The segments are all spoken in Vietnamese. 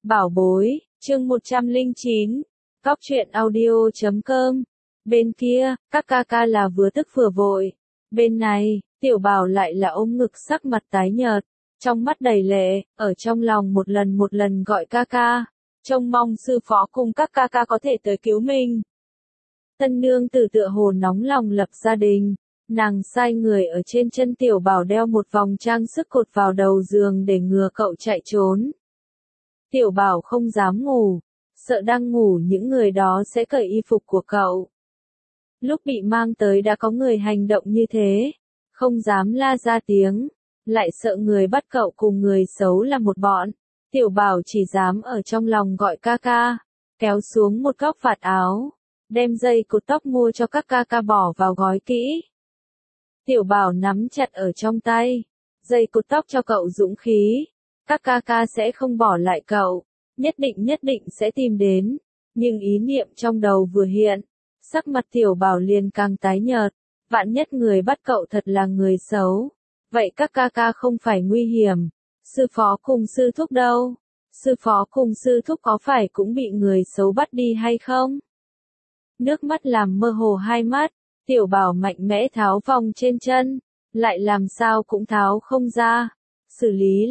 Bảo bối, chương 109, Cóc truyện audio.com. Bên kia, các ca ca là vừa tức vừa vội. Bên này, Tiểu Bảo lại là ôm ngực sắc mặt tái nhợt, trong mắt đầy lệ, ở trong lòng một lần gọi ca ca, trông mong sư phó cùng các ca ca có thể tới cứu mình. Tân nương tử tựa hồ nóng lòng lập gia đình, nàng sai người ở trên chân Tiểu Bảo đeo một vòng trang sức cột vào đầu giường để ngừa cậu chạy trốn. Tiểu Bảo không dám ngủ, sợ đang ngủ những người đó sẽ cởi y phục của cậu. Lúc bị mang tới đã có người hành động như thế, không dám la ra tiếng, lại sợ người bắt cậu cùng người xấu là một bọn. Tiểu Bảo chỉ dám ở trong lòng gọi ca ca, kéo xuống một góc vạt áo, đem dây cột tóc mua cho các ca ca bỏ vào gói kỹ. Tiểu Bảo nắm chặt ở trong tay, dây cột tóc cho cậu dũng khí. Các ca ca sẽ không bỏ lại cậu, nhất định sẽ tìm đến. Nhưng ý niệm trong đầu vừa hiện, sắc mặt Tiểu Bảo liền càng tái nhợt. Vạn nhất người bắt cậu thật là người xấu, vậy các ca ca không phải nguy hiểm. Sư phó cùng sư thúc đâu? Sư phó cùng sư thúc có phải cũng bị người xấu bắt đi hay không? Nước mắt làm mơ hồ hai mắt, Tiểu Bảo mạnh mẽ tháo vòng trên chân, lại làm sao cũng tháo không ra. Xử lý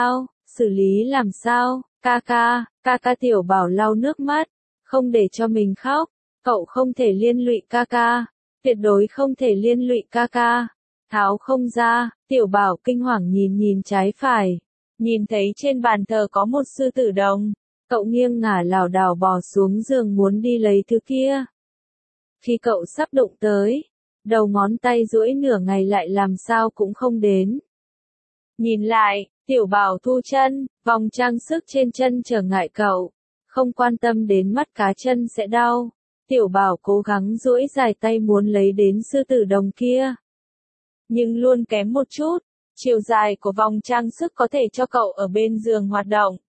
làm sao, ca ca Tiểu Bảo lau nước mắt, không để cho mình khóc, cậu không thể liên lụy ca ca, tuyệt đối không thể liên lụy ca ca, tháo không ra. Tiểu Bảo kinh hoàng nhìn trái phải, nhìn thấy trên bàn thờ có một sư tử đồng, cậu nghiêng ngả lảo đảo bò xuống giường muốn đi lấy thứ kia. Khi cậu sắp đụng tới, đầu ngón tay duỗi nửa ngày lại làm sao cũng không đến. Nhìn lại, Tiểu Bảo thu chân, vòng trang sức trên chân trở ngại cậu, không quan tâm đến mắt cá chân sẽ đau. Tiểu Bảo cố gắng duỗi dài tay muốn lấy đến sư tử đồng kia. Nhưng luôn kém một chút, chiều dài của vòng trang sức có thể cho cậu ở bên giường hoạt động,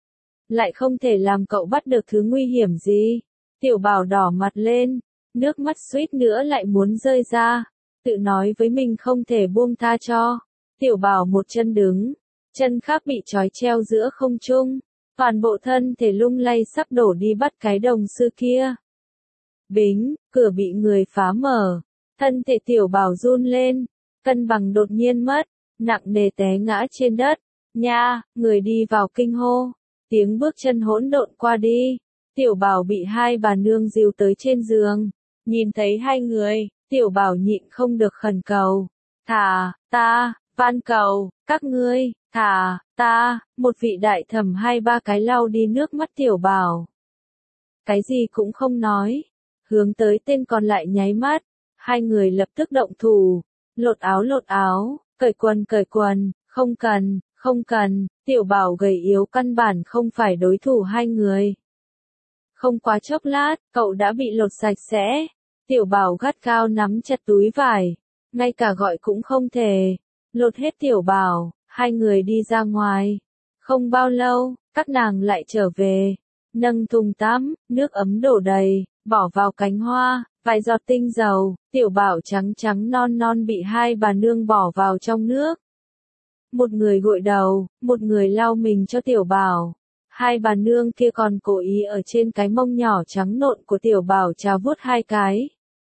lại không thể làm cậu bắt được thứ nguy hiểm gì. Tiểu Bảo đỏ mặt lên, nước mắt suýt nữa lại muốn rơi ra, tự nói với mình không thể buông tha cho. Tiểu Bảo một chân đứng, chân khác bị trói treo giữa không trung, toàn bộ thân thể lung lay sắp đổ đi bắt cái đồng sư kia. Bính, cửa bị người phá mở, thân thể Tiểu Bảo run lên, cân bằng đột nhiên mất, nặng nề té ngã trên đất. Nha, người đi vào kinh hô, tiếng bước chân hỗn độn qua đi. Tiểu Bảo bị hai bà nương dìu tới trên giường, nhìn thấy hai người, Tiểu Bảo nhịn không được khẩn cầu, thả ta, van cầu, các ngươi, thả ta. Một vị đại thẩm hai ba cái lau đi nước mắt Tiểu Bảo, cái gì cũng không nói, hướng tới tên còn lại nháy mắt. Hai người lập tức động thủ, lột áo, cởi quần, không cần. Tiểu Bảo gầy yếu căn bản không phải đối thủ hai người. Không quá chốc lát, cậu đã bị lột sạch sẽ. Tiểu Bảo gắt gao nắm chặt túi vải, ngay cả gọi cũng không thể. Lột hết Tiểu Bảo, hai người đi ra ngoài. Không bao lâu, các nàng lại trở về, nâng thùng tắm, nước ấm đổ đầy, bỏ vào cánh hoa, vài giọt tinh dầu. Tiểu Bảo trắng non bị hai bà nương bỏ vào trong nước. Một người gội đầu, một người lau mình cho Tiểu Bảo. Hai bà nương kia còn cố ý ở trên cái mông nhỏ trắng nộn của Tiểu Bảo chà vuốt hai cái.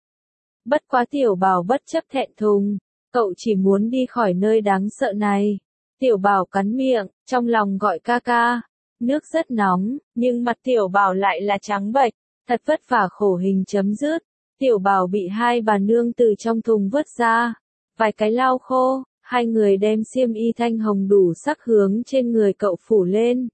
Bất quá Tiểu Bảo bất chấp thẹn thùng, cậu chỉ muốn đi khỏi nơi đáng sợ này. Tiểu Bảo cắn miệng, trong lòng gọi ca ca. Nước rất nóng, nhưng mặt Tiểu Bảo lại là trắng bệch, thật vất vả khổ hình chấm dứt. Tiểu Bảo bị hai bà nương từ trong thùng vớt ra, vài cái lau khô, hai người đem xiêm y thanh hồng đủ sắc hướng trên người cậu phủ lên.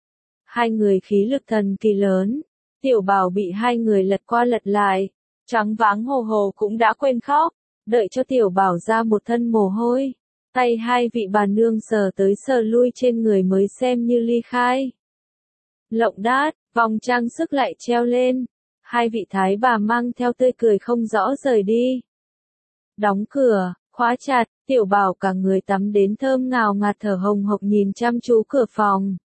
Hai người khí lực thần kỳ lớn, Tiểu Bảo bị hai người lật qua lật lại, choáng váng hồ hồ cũng đã quên khóc, đợi cho Tiểu Bảo ra một thân mồ hôi, tay hai vị bà nương sờ tới sờ lui trên người mới xem như ly khai. Lộng đát, vòng trang sức lại treo lên, hai vị thái bà mang theo tươi cười không rõ rời đi. Đóng cửa, khóa chặt, Tiểu Bảo cả người tắm đến thơm ngào ngạt thở hồng hộc nhìn chăm chú cửa phòng.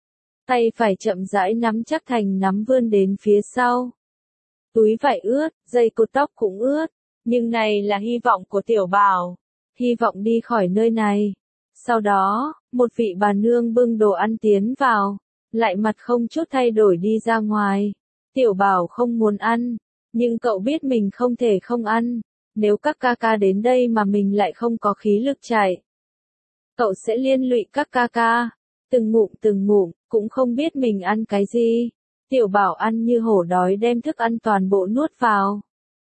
Tay phải chậm rãi nắm chắc thành nắm vươn đến phía sau. Túi vải ướt, dây cột tóc cũng ướt, nhưng này là hy vọng của Tiểu Bảo, hy vọng đi khỏi nơi này. Sau đó, một vị bà nương bưng đồ ăn tiến vào, lại mặt không chút thay đổi đi ra ngoài. Tiểu Bảo không muốn ăn, nhưng cậu biết mình không thể không ăn, nếu các ca ca đến đây mà mình lại không có khí lực chạy. Cậu sẽ liên lụy các ca ca, từng ngụm, cũng không biết mình ăn cái gì. Tiểu Bảo ăn như hổ đói đem thức ăn toàn bộ nuốt vào.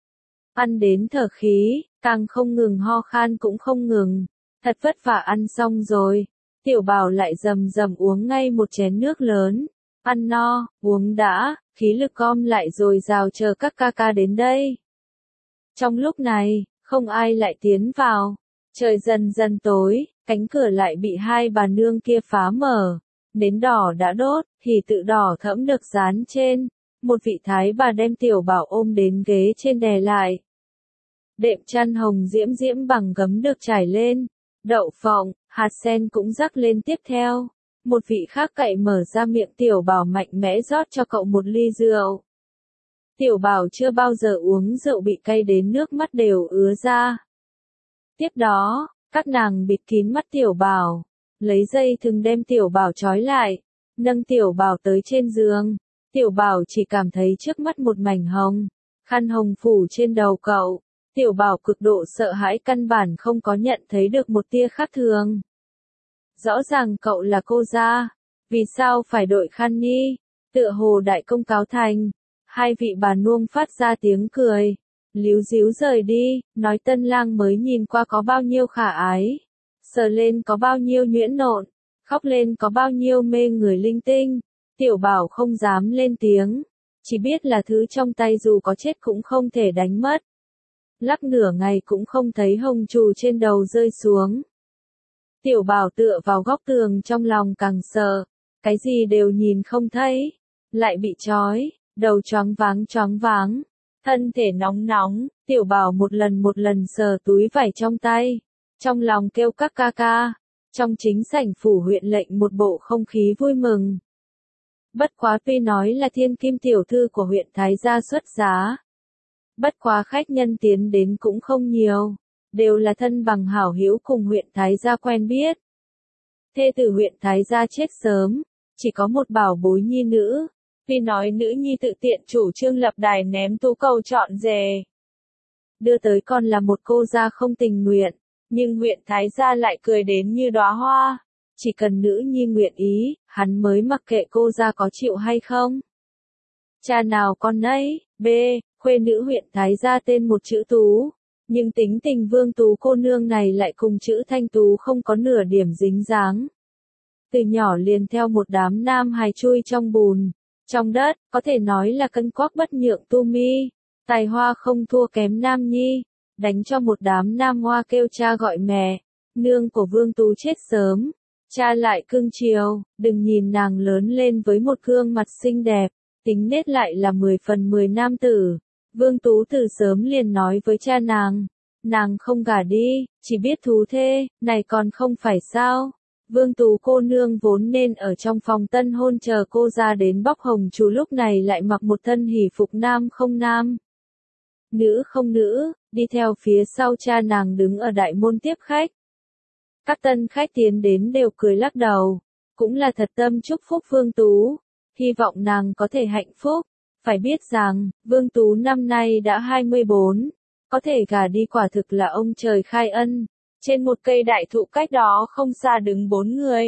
Ăn đến thở khí, càng không ngừng ho khan cũng không ngừng. Thật vất vả ăn xong rồi. Tiểu Bảo lại rầm rầm uống ngay một chén nước lớn. Ăn no, uống đã, khí lực gom lại rồi rào chờ các ca ca đến đây. Trong lúc này, không ai lại tiến vào. Trời dần dần tối, cánh cửa lại bị hai bà nương kia phá mở. Nến đỏ đã đốt, thì tự đỏ thẫm được dán trên. Một vị thái bà đem Tiểu Bảo ôm đến ghế trên đè lại. Đệm chăn hồng diễm diễm bằng gấm được trải lên. Đậu phộng, hạt sen cũng rắc lên tiếp theo. Một vị khác cậy mở ra miệng Tiểu Bảo mạnh mẽ rót cho cậu một ly rượu. Tiểu Bảo chưa bao giờ uống rượu bị cay đến nước mắt đều ứa ra. Tiếp đó, các nàng bịt kín mắt Tiểu Bảo, lấy dây thừng đem Tiểu Bảo trói lại, nâng Tiểu Bảo tới trên giường. Tiểu Bảo chỉ cảm thấy trước mắt một mảnh hồng, khăn hồng phủ trên đầu cậu. Tiểu Bảo cực độ sợ hãi căn bản không có nhận thấy được một tia khác thường. Rõ ràng cậu là cô gia, vì sao phải đội khăn nhi? Tựa hồ đại công cáo thành. Hai vị bà nương phát ra tiếng cười, líu díu rời đi, nói tân lang mới nhìn qua có bao nhiêu khả ái, sờ lên có bao nhiêu nhuyễn nộn, khóc lên có bao nhiêu mê người linh tinh. Tiểu Bảo không dám lên tiếng, chỉ biết là thứ trong tay dù có chết cũng không thể đánh mất. Lắc nửa ngày cũng không thấy hồng trù trên đầu rơi xuống. Tiểu Bảo tựa vào góc tường trong lòng càng sợ, cái gì đều nhìn không thấy, lại bị trói, đầu choáng váng, thân thể nóng nóng. Tiểu Bảo một lần sờ túi vải trong tay, trong lòng kêu các ca ca. Trong chính sảnh phủ huyện lệnh một bộ không khí vui mừng. Bất quá tuy nói là thiên kim tiểu thư của huyện Thái gia xuất giá, bất quá khách nhân tiến đến cũng không nhiều, đều là thân bằng hảo hữu cùng huyện Thái gia quen biết. Thê tử huyện Thái gia chết sớm, chỉ có một bảo bối nhi nữ, tuy nói nữ nhi tự tiện chủ trương lập đài ném tú cầu chọn rể. Đưa tới còn là một cô gia không tình nguyện, nhưng huyện Thái gia lại cười đến như đóa hoa, chỉ cần nữ nhi nguyện ý, hắn mới mặc kệ cô gia có chịu hay không. Cha nào con nấy, b, khuê nữ huyện Thái gia tên một chữ Tú, nhưng tính tình Vương Tú cô nương này lại cùng chữ Thanh Tú không có nửa điểm dính dáng. Từ nhỏ liền theo một đám nam hài chui trong bùn, trong đất, có thể nói là cân quắc bất nhượng tu mi, tài hoa không thua kém nam nhi, đánh cho một đám nam hoa kêu cha gọi mẹ. Nương của Vương Tú chết sớm, cha lại cưng chiều, đừng nhìn nàng lớn lên với một gương mặt xinh đẹp, tính nết lại là 10 phần 10 nam tử. Vương Tú từ sớm liền nói với cha nàng không gả đi, chỉ biết thú thê, này còn không phải sao. Vương Tú cô nương vốn nên ở trong phòng tân hôn chờ cô ra đến bóc hồng chú, lúc này lại mặc một thân hỷ phục nam không nam, nữ không nữ, đi theo phía sau cha nàng đứng ở đại môn tiếp khách. Các tân khách tiến đến đều cười lắc đầu, cũng là thật tâm chúc phúc Vương Tú, hy vọng nàng có thể hạnh phúc. Phải biết rằng, Vương Tú năm nay đã 24, có thể gả đi quả thực là ông trời khai ân. Trên một cây đại thụ cách đó không xa đứng 4 người.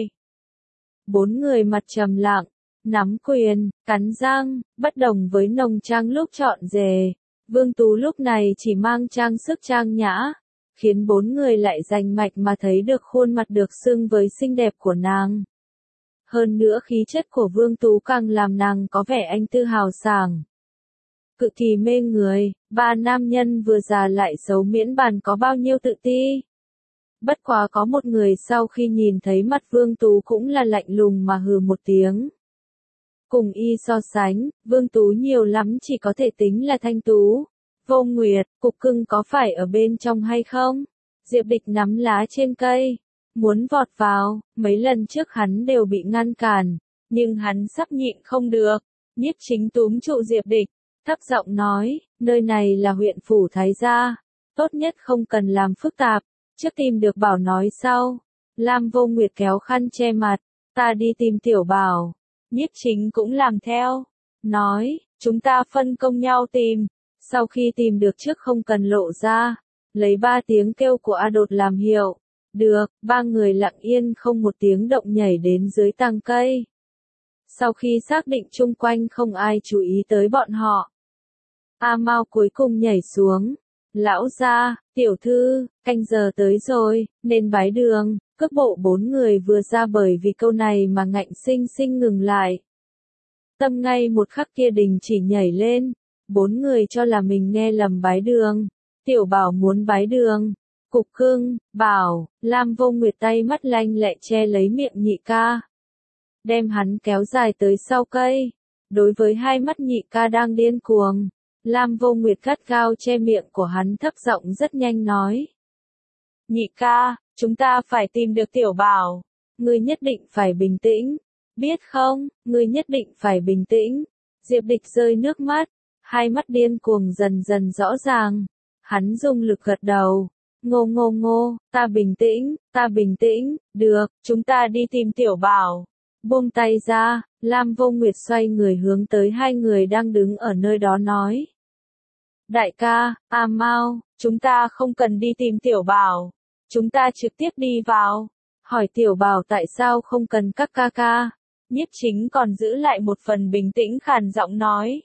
4 người mặt trầm lặng, nắm quyền, cắn răng, bất đồng với nồng trang lúc chọn rể. Vương Tú lúc này chỉ mang trang sức trang nhã, khiến 4 người lại rành mạch mà thấy được khuôn mặt được xưng với xinh đẹp của nàng. Hơn nữa khí chất của Vương Tú càng làm nàng có vẻ anh tư hào sảng, cực kỳ mê người. Ba nam nhân vừa già lại xấu miễn bàn có bao nhiêu tự ti. Bất quá có một người sau khi nhìn thấy mặt Vương Tú cũng là lạnh lùng mà hừ một tiếng. Cùng y so sánh, Vương Tú nhiều lắm chỉ có thể tính là thanh tú. Vô Nguyệt, cục cưng có phải ở bên trong hay không? Diệp Địch nắm lá trên cây, muốn vọt vào, mấy lần trước hắn đều bị ngăn cản, nhưng hắn sắp nhịn không được. Nhiếp Chính túm trụ Diệp Địch, thấp giọng nói, nơi này là huyện phủ Thái gia, tốt nhất không cần làm phức tạp, trước tìm được Bảo nói sau. Lam Vô Nguyệt kéo khăn che mặt, ta đi tìm Tiểu Bảo. Nhiếp Chính cũng làm theo. Nói, chúng ta phân công nhau tìm. Sau khi tìm được trước không cần lộ ra. Lấy 3 tiếng kêu của A Đột làm hiệu. Được, 3 người lặng yên không một tiếng động nhảy đến dưới tàng cây. Sau khi xác định chung quanh không ai chú ý tới bọn họ, A Mao cuối cùng nhảy xuống. Lão gia, tiểu thư, canh giờ tới rồi, nên bái đường. Cước bộ 4 người vừa ra bởi vì câu này mà ngạnh sinh sinh ngừng lại. Tâm ngay một khắc kia đình chỉ nhảy lên. 4 người cho là mình nghe lầm bái đường. Tiểu Bảo muốn bái đường. Cục Cưng, Bảo, Lam Vô Nguyệt tay mắt lanh lẹ che lấy miệng nhị ca, đem hắn kéo dài tới sau cây. Đối với hai mắt nhị ca đang điên cuồng, Lam Vô Nguyệt gắt gao che miệng của hắn, thấp giọng rất nhanh nói. Nhị ca, chúng ta phải tìm được Tiểu Bảo. Ngươi nhất định phải bình tĩnh. Biết không, ngươi nhất định phải bình tĩnh. Diệp Địch rơi nước mắt, hai mắt điên cuồng dần dần rõ ràng. Hắn dùng lực gật đầu. Ngô ngô ngô, ta bình tĩnh, được, chúng ta đi tìm Tiểu Bảo. Buông tay ra, Lam Vô Nguyệt xoay người hướng tới hai người đang đứng ở nơi đó nói. Đại ca, A Mao, chúng ta không cần đi tìm Tiểu Bảo. Chúng ta trực tiếp đi vào. Hỏi Tiểu Bảo tại sao không cần các ca ca. Nhiếp Chính còn giữ lại một phần bình tĩnh khàn giọng nói.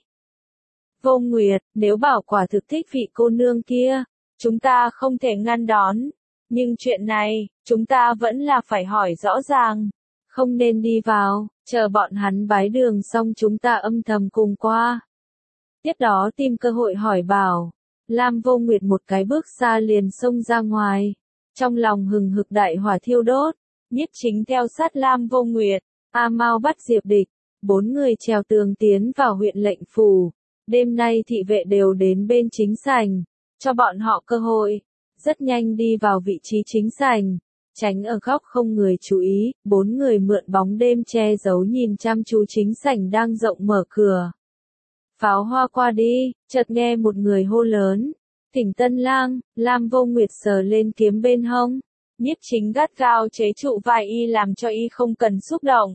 Vô Nguyệt, nếu Bảo quả thực thích vị cô nương kia, chúng ta không thể ngăn đón. Nhưng chuyện này, chúng ta vẫn là phải hỏi rõ ràng. Không nên đi vào, chờ bọn hắn bái đường xong chúng ta âm thầm cùng qua. Tiếp đó tìm cơ hội hỏi Bảo. Lam Vô Nguyệt một cái bước xa liền xông ra ngoài. Trong lòng hừng hực đại hỏa thiêu đốt. Nhiếp Chính theo sát Lam Vô Nguyệt. A Mao bắt Diệp Địch. 4 người trèo tường tiến vào huyện lệnh phủ. Đêm nay thị vệ đều đến bên chính sảnh, cho bọn họ cơ hội. Rất nhanh đi vào vị trí chính sảnh, tránh ở góc không người chú ý. 4 người mượn bóng đêm che giấu nhìn chăm chú chính sảnh đang rộng mở cửa. Pháo hoa qua đi, chợt nghe một người hô lớn. Thỉnh Tân Lang. Lam Vô Nguyệt sờ lên kiếm bên hông. Nhiếp Chính gắt gao chế trụ vai y làm cho y không cần xúc động.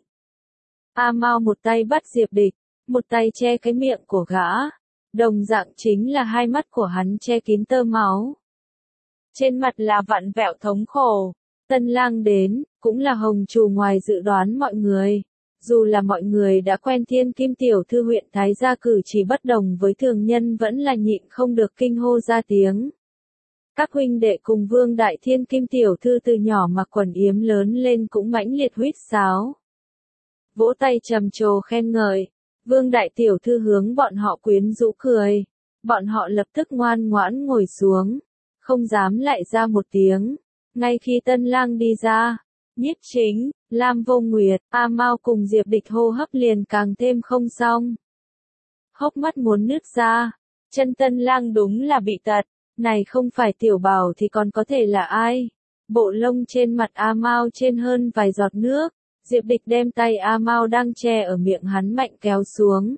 A Mao một tay bắt Diệp Địch, một tay che cái miệng của gã. Đồng dạng chính là hai mắt của hắn che kín tơ máu. Trên mặt là vặn vẹo thống khổ. Tân Lang đến, cũng là hồng trù ngoài dự đoán mọi người. Dù là mọi người đã quen Thiên Kim tiểu thư huyện Thái Gia cử chỉ bất đồng với thường nhân vẫn là nhịn không được kinh hô ra tiếng. Các huynh đệ cùng Vương Đại Thiên Kim tiểu thư từ nhỏ mặc quần yếm lớn lên cũng mãnh liệt huýt sáo. Vỗ tay trầm trồ khen ngợi. Vương Đại tiểu thư hướng bọn họ quyến rũ cười. Bọn họ lập tức ngoan ngoãn ngồi xuống, không dám lại ra một tiếng. Ngay khi Tân Lang đi ra, Nhiếp Chính, Lam Vô Nguyệt, A Mao cùng Diệp Địch hô hấp liền càng thêm không xong. Hốc mắt muốn nứt ra. Chân Tân Lang đúng là bị tật. Này không phải Tiểu Bảo thì còn có thể là ai? Bộ lông trên mặt A Mao trên hơn vài giọt nước. Diệp Địch đem tay A Mao đang che ở miệng hắn mạnh kéo xuống.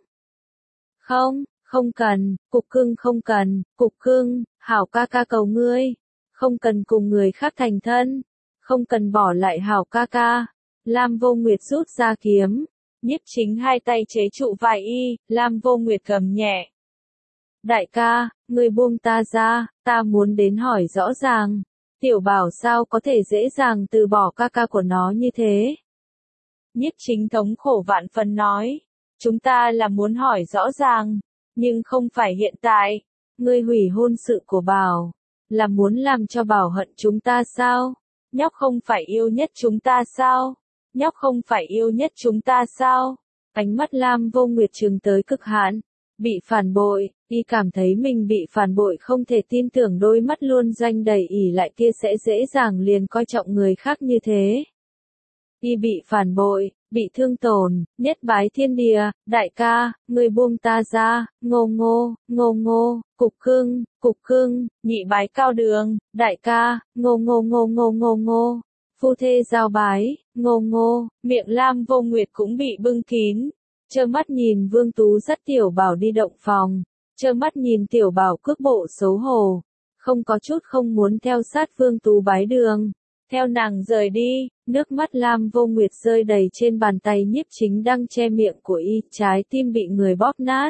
Không cần, Cục Cưng không cần, Cục Cưng, hảo ca ca cầu ngươi. Không cần cùng người khác thành thân. Không cần bỏ lại hảo ca ca. Lam Vô Nguyệt rút ra kiếm. Nhiếp Chính hai tay chế trụ vai y, Lam Vô Nguyệt gầm nhẹ. Đại ca, ngươi buông ta ra, ta muốn đến hỏi rõ ràng. Tiểu Bảo sao có thể dễ dàng từ bỏ ca ca của nó như thế? Nhiếp Chính thống khổ vạn phần nói. Chúng ta là muốn hỏi rõ ràng, nhưng không phải hiện tại. Ngươi hủy hôn sự của Bảo, là muốn làm cho Bảo hận chúng ta sao? Nhóc không phải yêu nhất chúng ta sao? Nhóc không phải yêu nhất chúng ta sao? Ánh mắt Lam Vô Nguyệt trừng tới cực hạn. Bị phản bội, y cảm thấy mình bị phản bội không thể tin tưởng đôi mắt luôn doanh đầy ỉ lại kia sẽ dễ dàng liền coi trọng người khác như thế. Y bị phản bội, bị thương tổn, nhất bái thiên địa. Đại ca, ngươi buông ta ra. Ngô ngô, Cục Cưng, nhị bái cao đường. Đại ca, ngô ngô. Phu thê giao bái. Ngô, miệng Lam Vô Nguyệt cũng bị bưng kín. Trơ mắt nhìn Vương Tú dắt Tiểu Bảo đi động phòng. Trơ mắt nhìn Tiểu Bảo cước bộ xấu hổ. Không có chút không muốn theo sát Vương Tú bái đường. Theo nàng rời đi, Nước mắt Lam Vô Nguyệt rơi đầy trên bàn tay Nhiếp Chính đang che miệng của y, trái tim bị người bóp nát.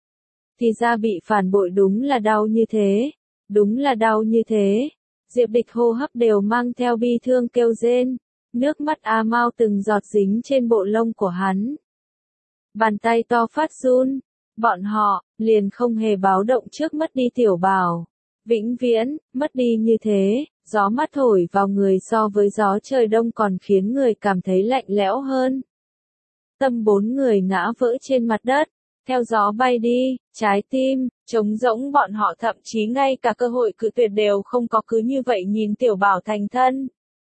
Thì ra bị phản bội đúng là đau như thế, đúng là đau như thế. Diệp Địch hô hấp đều mang theo bi thương kêu rên, nước mắt A Mao từng giọt dính trên bộ lông của hắn. Bàn tay to phát run, bọn họ liền không hề báo động trước mất đi Tiểu Bảo. Vĩnh viễn, mất đi như thế, gió mát thổi vào người so với gió trời đông còn khiến người cảm thấy lạnh lẽo hơn. Tâm bốn người ngã vỡ trên mặt đất, theo gió bay đi, trái tim, trống rỗng bọn họ thậm chí ngay cả cơ hội cự tuyệt đều không có, cứ như vậy nhìn Tiểu Bảo thành thân.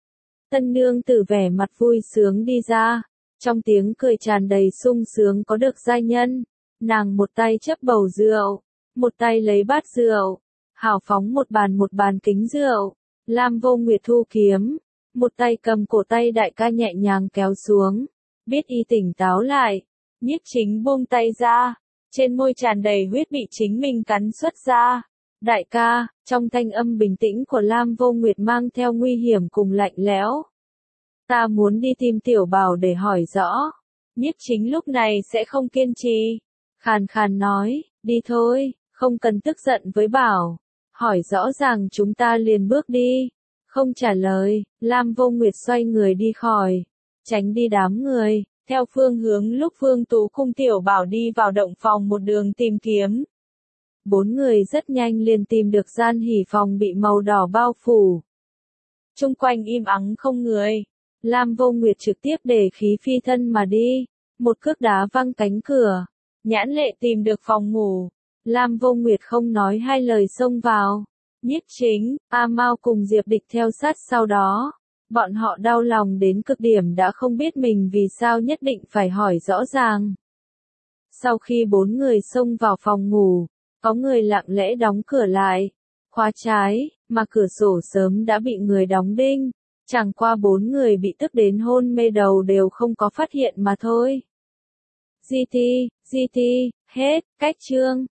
Tân nương tử vẻ mặt vui sướng đi ra, trong tiếng cười tràn đầy sung sướng có được giai nhân, nàng một tay chấp bầu rượu, một tay lấy bát rượu, hào phóng một bàn kính rượu, Lam Vô Nguyệt thu kiếm, một tay cầm cổ tay đại ca nhẹ nhàng kéo xuống, biết y tỉnh táo lại, Nhiếp Chính buông tay ra, trên môi tràn đầy huyết bị chính mình cắn xuất ra. Đại ca, trong thanh âm bình tĩnh của Lam Vô Nguyệt mang theo nguy hiểm cùng lạnh lẽo. Ta muốn đi tìm Tiểu Bảo để hỏi rõ. Nhiếp Chính lúc này sẽ không kiên trì. Khàn khàn nói, đi thôi, không cần tức giận với Bảo. Hỏi rõ ràng chúng ta liền bước đi. Không trả lời, Lam Vô Nguyệt xoay người đi khỏi. Tránh đi đám người, theo phương hướng lúc Phương Tú cùng Tiểu Bảo đi vào động phòng một đường tìm kiếm. Bốn người rất nhanh liền tìm được gian hỉ phòng bị màu đỏ bao phủ. Chung quanh im ắng không người. Lam Vô Nguyệt trực tiếp để khí phi thân mà đi. Một cước đá văng cánh cửa. Nhãn Lệ tìm được phòng ngủ. Lam Vô Nguyệt không nói hai lời xông vào. Nhiếp Chính, A Mao cùng Diệp Địch theo sát sau đó. Bọn họ đau lòng đến cực điểm đã không biết mình vì sao nhất định phải hỏi rõ ràng. Sau khi bốn người xông vào phòng ngủ, có người lặng lẽ đóng cửa lại, khóa trái, mà cửa sổ sớm đã bị người đóng đinh. Chẳng qua bốn người bị tức đến hôn mê đầu đều không có phát hiện mà thôi. GT, hết, cách chương.